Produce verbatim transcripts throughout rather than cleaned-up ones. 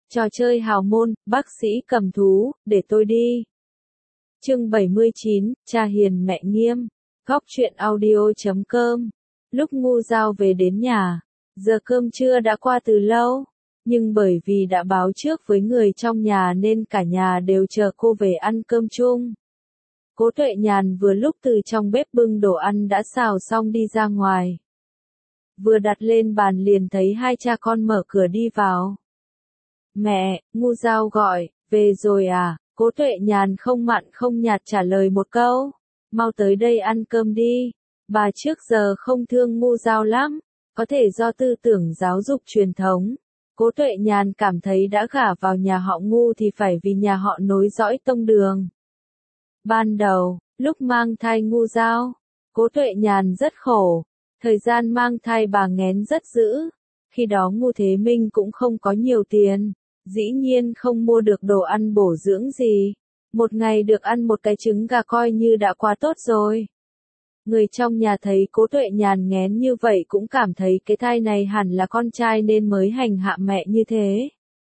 Trò chơi hào môn, bác sĩ cầm thú, để tôi đi. Chương bảy mươi chín, cha hiền mẹ nghiêm. Góc truyện audio chấm com. Lúc Ngu Dao về đến nhà, giờ cơm trưa đã qua từ lâu, nhưng bởi vì đã báo trước với người trong nhà nên cả nhà đều chờ cô về ăn cơm chung. Cố Tuệ Nhàn vừa lúc từ trong bếp bưng đồ ăn đã xào xong đi ra ngoài. Vừa đặt lên bàn liền thấy hai cha con mở cửa đi vào. Mẹ, Ngu Dao gọi, về rồi à? Cố Tuệ Nhàn không mặn không nhạt trả lời một câu. Mau tới đây ăn cơm đi. Bà trước giờ không thương Ngu Dao lắm, có thể do tư tưởng giáo dục truyền thống. Cố Tuệ Nhàn cảm thấy đã gả vào nhà họ Ngu thì phải vì nhà họ nối dõi tông đường. Ban đầu, lúc mang thai Ngu Dao, Cố Tuệ Nhàn rất khổ. Thời gian mang thai bà nghén rất dữ. Khi đó Ngu Thế Minh cũng không có nhiều tiền. Dĩ nhiên không mua được đồ ăn bổ dưỡng gì. Một ngày được ăn một cái trứng gà coi như đã quá tốt rồi. Người trong nhà thấy Cố Tuệ Nhàn nghén như vậy cũng cảm thấy cái thai này hẳn là con trai nên mới hành hạ mẹ như thế.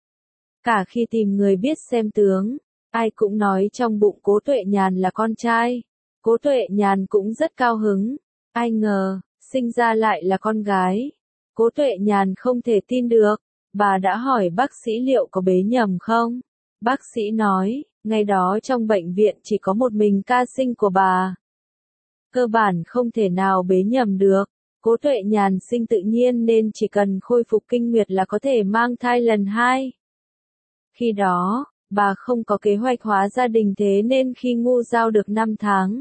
Cả khi tìm người biết xem tướng, ai cũng nói trong bụng Cố Tuệ Nhàn là con trai. Cố Tuệ Nhàn cũng rất cao hứng. Ai ngờ, sinh ra lại là con gái. Cố Tuệ Nhàn không thể tin được. Bà đã hỏi bác sĩ liệu có bế nhầm không? Bác sĩ nói, ngày đó trong bệnh viện chỉ có một mình ca sinh của bà. Cơ bản không thể nào bế nhầm được. Cố Tuệ Nhàn sinh tự nhiên nên chỉ cần khôi phục kinh nguyệt là có thể mang thai lần hai. Khi đó, bà không có kế hoạch hóa gia đình thế nên khi Ngu Dao được năm tháng,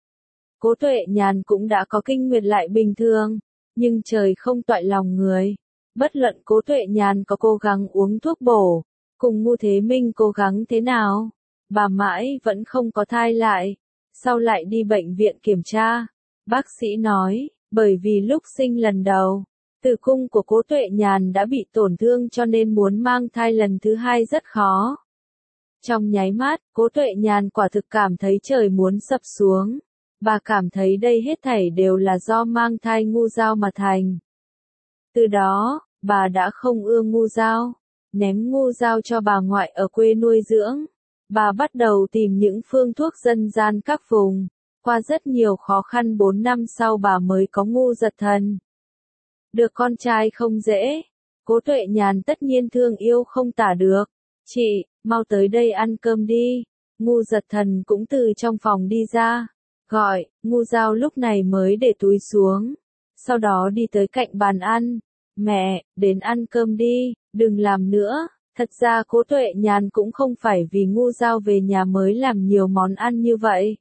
Cố Tuệ Nhàn cũng đã có kinh nguyệt lại bình thường. Nhưng trời không toại lòng người. Bất luận Cố Tuệ Nhàn có cố gắng uống thuốc bổ, cùng Ngu Thế Minh cố gắng thế nào, bà mãi vẫn không có thai lại. Sau lại đi bệnh viện kiểm tra, bác sĩ nói, bởi vì lúc sinh lần đầu, tử cung của Cố Tuệ Nhàn đã bị tổn thương cho nên muốn mang thai lần thứ hai rất khó. Trong nháy mắt, Cố Tuệ Nhàn quả thực cảm thấy trời muốn sập xuống. Bà cảm thấy đây hết thảy đều là do mang thai Ngu Dao mà thành. Từ đó, bà đã không ưa Ngu Dao, ném Ngu Dao cho bà ngoại ở quê nuôi dưỡng. Bà bắt đầu tìm những phương thuốc dân gian các vùng. Qua rất nhiều khó khăn bốn năm sau bà mới có Ngu Giật Thần. Được con trai không dễ. Cố Tuệ Nhàn tất nhiên thương yêu không tả được. Chị, mau tới đây ăn cơm đi. Ngu Giật Thần cũng từ trong phòng đi ra. Gọi, Ngu Dao lúc này mới để túi xuống. Sau đó đi tới cạnh bàn ăn. Mẹ, đến ăn cơm đi, đừng làm nữa. Thật ra Cố Tuệ Nhàn cũng không phải vì Ngu Dao về nhà mới làm nhiều món ăn như vậy.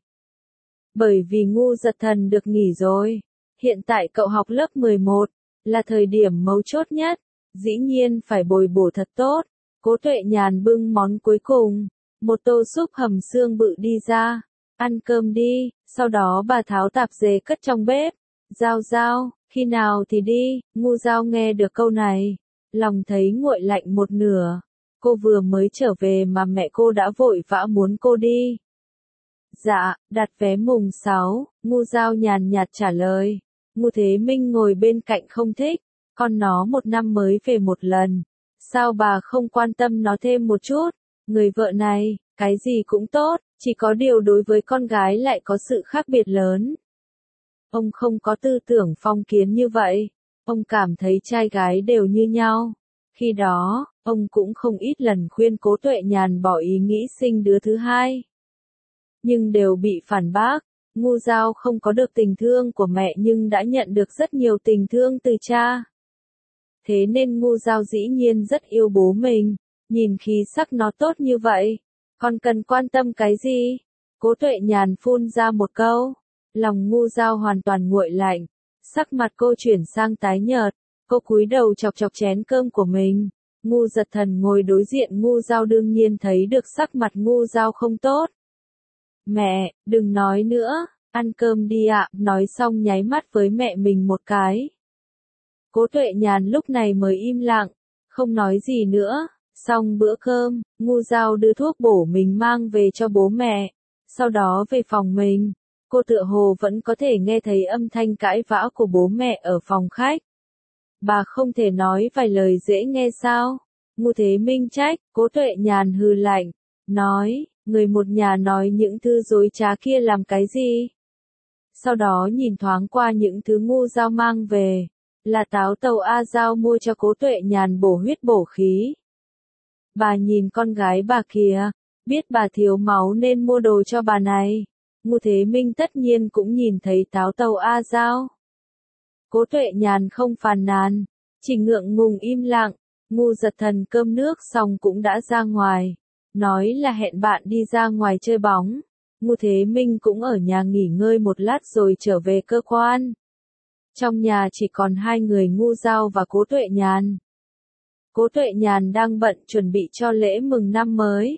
Bởi vì Ngu Giật Thần được nghỉ rồi. Hiện tại cậu học lớp mười một, là thời điểm mấu chốt nhất. Dĩ nhiên phải bồi bổ thật tốt. Cố Tuệ Nhàn bưng món cuối cùng. Một tô súp hầm xương bự đi ra. Ăn cơm đi, sau đó bà tháo tạp dề cất trong bếp. Dao Dao, khi nào thì đi? Ngu Dao nghe được câu này, lòng thấy nguội lạnh một nửa. Cô vừa mới trở về mà mẹ cô đã vội vã muốn cô đi. Dạ, đặt vé mùng sáu, Ngu Dao nhàn nhạt trả lời. Ngu Thế Minh ngồi bên cạnh không thích, con nó một năm mới về một lần. Sao bà không quan tâm nó thêm một chút? Người vợ này, cái gì cũng tốt, chỉ có điều đối với con gái lại có sự khác biệt lớn. Ông không có tư tưởng phong kiến như vậy. Ông cảm thấy trai gái đều như nhau. Khi đó, ông cũng không ít lần khuyên Cố Tuệ Nhàn bỏ ý nghĩ sinh đứa thứ hai. Nhưng đều bị phản bác. Ngu Dao không có được tình thương của mẹ nhưng đã nhận được rất nhiều tình thương từ cha. Thế nên Ngu Dao dĩ nhiên rất yêu bố mình. Nhìn khí sắc nó tốt như vậy, còn cần quan tâm cái gì? Cố Tuệ Nhàn phun ra một câu. Lòng Ngu Dao hoàn toàn nguội lạnh. Sắc mặt cô chuyển sang tái nhợt. Cô cúi đầu chọc chọc chén cơm của mình. Ngu Giật Thần ngồi đối diện Ngu Dao đương nhiên thấy được sắc mặt Ngu Dao không tốt. Mẹ, đừng nói nữa, ăn cơm đi ạ. Nói xong nháy mắt với mẹ mình một cái. Cố Tuệ Nhàn lúc này mới im lặng, không nói gì nữa. Xong bữa cơm, Ngu Dao đưa thuốc bổ mình mang về cho bố mẹ. Sau đó về phòng mình. Cô tựa hồ vẫn có thể nghe thấy âm thanh cãi vã của bố mẹ ở phòng khách. Bà không thể nói vài lời dễ nghe sao? Ngu Thế Minh trách, Cố Tuệ Nhàn hừ lạnh, nói, người một nhà nói những thứ dối trá kia làm cái gì? Sau đó nhìn thoáng qua những thứ ngu giao mang về, là táo tàu A Giao mua cho Cố Tuệ Nhàn bổ huyết bổ khí. Bà nhìn con gái bà kìa, biết bà thiếu máu nên mua đồ cho bà này. Ngu Thế Minh tất nhiên cũng nhìn thấy táo tàu A Giao. Cố Tuệ Nhàn không phàn nàn, chỉ ngượng ngùng im lặng. Ngu Giật Thần cơm nước xong cũng đã ra ngoài, nói là hẹn bạn đi ra ngoài chơi bóng. Ngu Thế Minh cũng ở nhà nghỉ ngơi một lát rồi trở về cơ quan. Trong nhà chỉ còn hai người Ngu Giao và Cố Tuệ Nhàn. Cố Tuệ Nhàn đang bận chuẩn bị cho lễ mừng năm mới.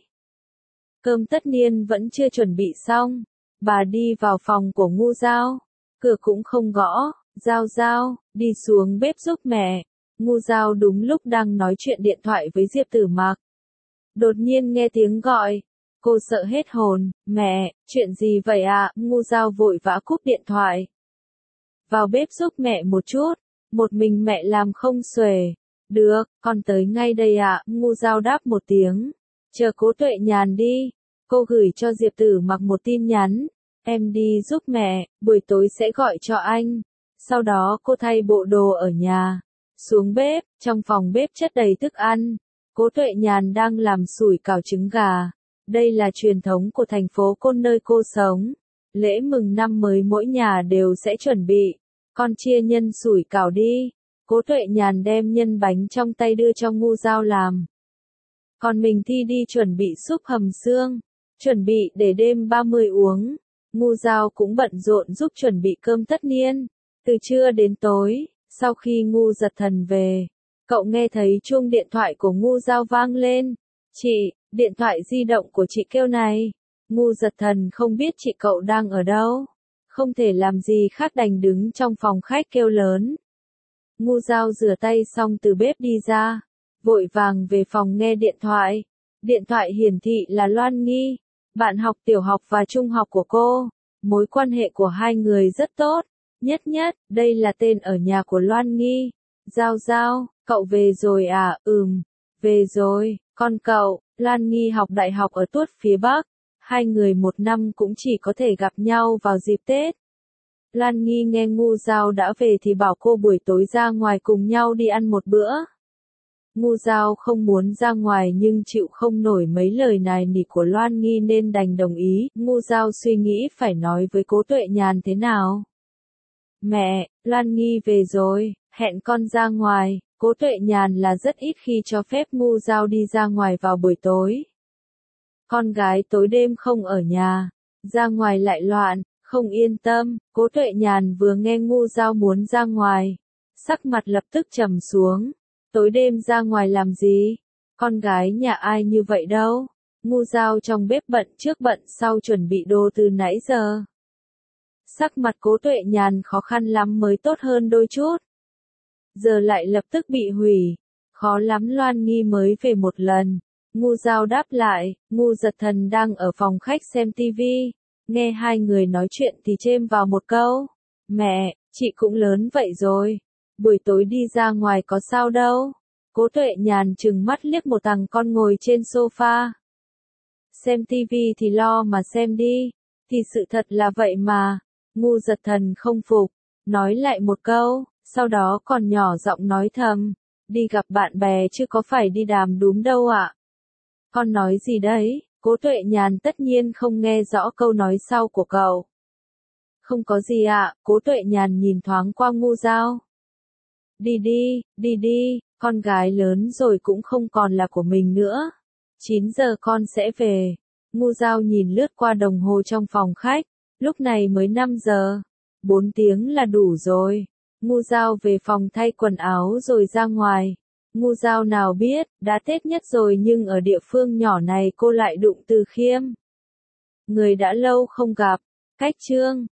Cơm tất niên vẫn chưa chuẩn bị xong, bà đi vào phòng của Ngu Giao, cửa cũng không gõ, Giao Giao, đi xuống bếp giúp mẹ. Ngu Giao đúng lúc đang nói chuyện điện thoại với Diệp Tử Mặc. Đột nhiên nghe tiếng gọi, cô sợ hết hồn, mẹ, chuyện gì vậy ạ? Ngu Giao vội vã cúp điện thoại. Vào bếp giúp mẹ một chút, một mình mẹ làm không xuể. Được, con tới ngay đây ạ. Ngu Giao đáp một tiếng, chờ Cố Tuệ Nhàn đi. Cô gửi cho Diệp Tử Mặc một tin nhắn, em đi giúp mẹ, buổi tối sẽ gọi cho anh. Sau đó cô thay bộ đồ ở nhà, xuống bếp, trong phòng bếp chất đầy thức ăn. Cố Tuệ Nhàn đang làm sủi cảo trứng gà. Đây là truyền thống của thành phố Côn nơi cô sống. Lễ mừng năm mới mỗi nhà đều sẽ chuẩn bị. Con chia nhân sủi cảo đi. Cố Tuệ Nhàn đem nhân bánh trong tay đưa cho Ngu Giao làm. Còn mình thì đi chuẩn bị súp hầm xương, chuẩn bị để đêm ba mươi uống. Ngu Giao cũng bận rộn giúp chuẩn bị cơm tất niên. Từ trưa đến tối, sau khi Ngu Giật Thần về, cậu nghe thấy chuông điện thoại của Ngu Giao vang lên. Chị, điện thoại di động của chị kêu này. Ngu Giật Thần không biết chị cậu đang ở đâu. Không thể làm gì khác đành đứng trong phòng khách kêu lớn. Ngu Giao rửa tay xong từ bếp đi ra, vội vàng về phòng nghe điện thoại. Điện thoại hiển thị là Loan Nghi, bạn học tiểu học và trung học của cô. Mối quan hệ của hai người rất tốt. Nhất nhất, đây là tên ở nhà của Loan Nghi. Giao Giao, cậu về rồi à? Ừm, về rồi, con cậu. Loan Nghi học đại học ở Tuốt phía Bắc. Hai người một năm cũng chỉ có thể gặp nhau vào dịp Tết. Loan Nghi nghe Ngu Giao đã về thì bảo cô buổi tối ra ngoài cùng nhau đi ăn một bữa. Ngu Giao không muốn ra ngoài nhưng chịu không nổi mấy lời nài nỉ của Loan Nghi nên đành đồng ý. Ngu Giao suy nghĩ phải nói với Cố Tuệ Nhàn thế nào. Mẹ, Loan Nghi về rồi, hẹn con ra ngoài. Cố Tuệ Nhàn là rất ít khi cho phép Ngu Giao đi ra ngoài vào buổi tối. Con gái tối đêm không ở nhà, ra ngoài lại loạn, không yên tâm. Cố Tuệ Nhàn vừa nghe Ngu Giao muốn ra ngoài, sắc mặt lập tức trầm xuống. Tối đêm ra ngoài làm gì? Con gái nhà ai như vậy đâu? Ngu Giao trong bếp bận trước bận sau chuẩn bị đồ từ nãy giờ. Sắc mặt Cố Tuệ Nhàn khó khăn lắm mới tốt hơn đôi chút. Giờ lại lập tức bị hủy. Khó lắm Loan Nghi mới về một lần. Ngu Giao đáp lại, Ngu Giật Thần đang ở phòng khách xem tivi. Nghe hai người nói chuyện thì chêm vào một câu. Mẹ, chị cũng lớn vậy rồi. Buổi tối đi ra ngoài có sao đâu. Cố Tuệ Nhàn trừng mắt liếc một thằng con ngồi trên sofa. Xem tivi thì lo mà xem đi. Thì sự thật là vậy mà. Ngu Giật Thần không phục, nói lại một câu, sau đó còn nhỏ giọng nói thầm. Đi gặp bạn bè chứ có phải đi đàm đúm đâu ạ. Con nói gì đấy? Cố Tuệ Nhàn tất nhiên không nghe rõ câu nói sau của cậu. Không có gì ạ. Cố Tuệ Nhàn nhìn thoáng qua Ngu Giao. Đi đi, đi đi, con gái lớn rồi cũng không còn là của mình nữa. chín giờ con sẽ về. Ngu Giao nhìn lướt qua đồng hồ trong phòng khách, lúc này mới năm giờ. bốn tiếng là đủ rồi. Ngu Giao về phòng thay quần áo rồi ra ngoài. Ngu Giao nào biết, đã Tết nhất rồi nhưng ở địa phương nhỏ này cô lại đụng Từ Khiêm. Người đã lâu không gặp, cách chương.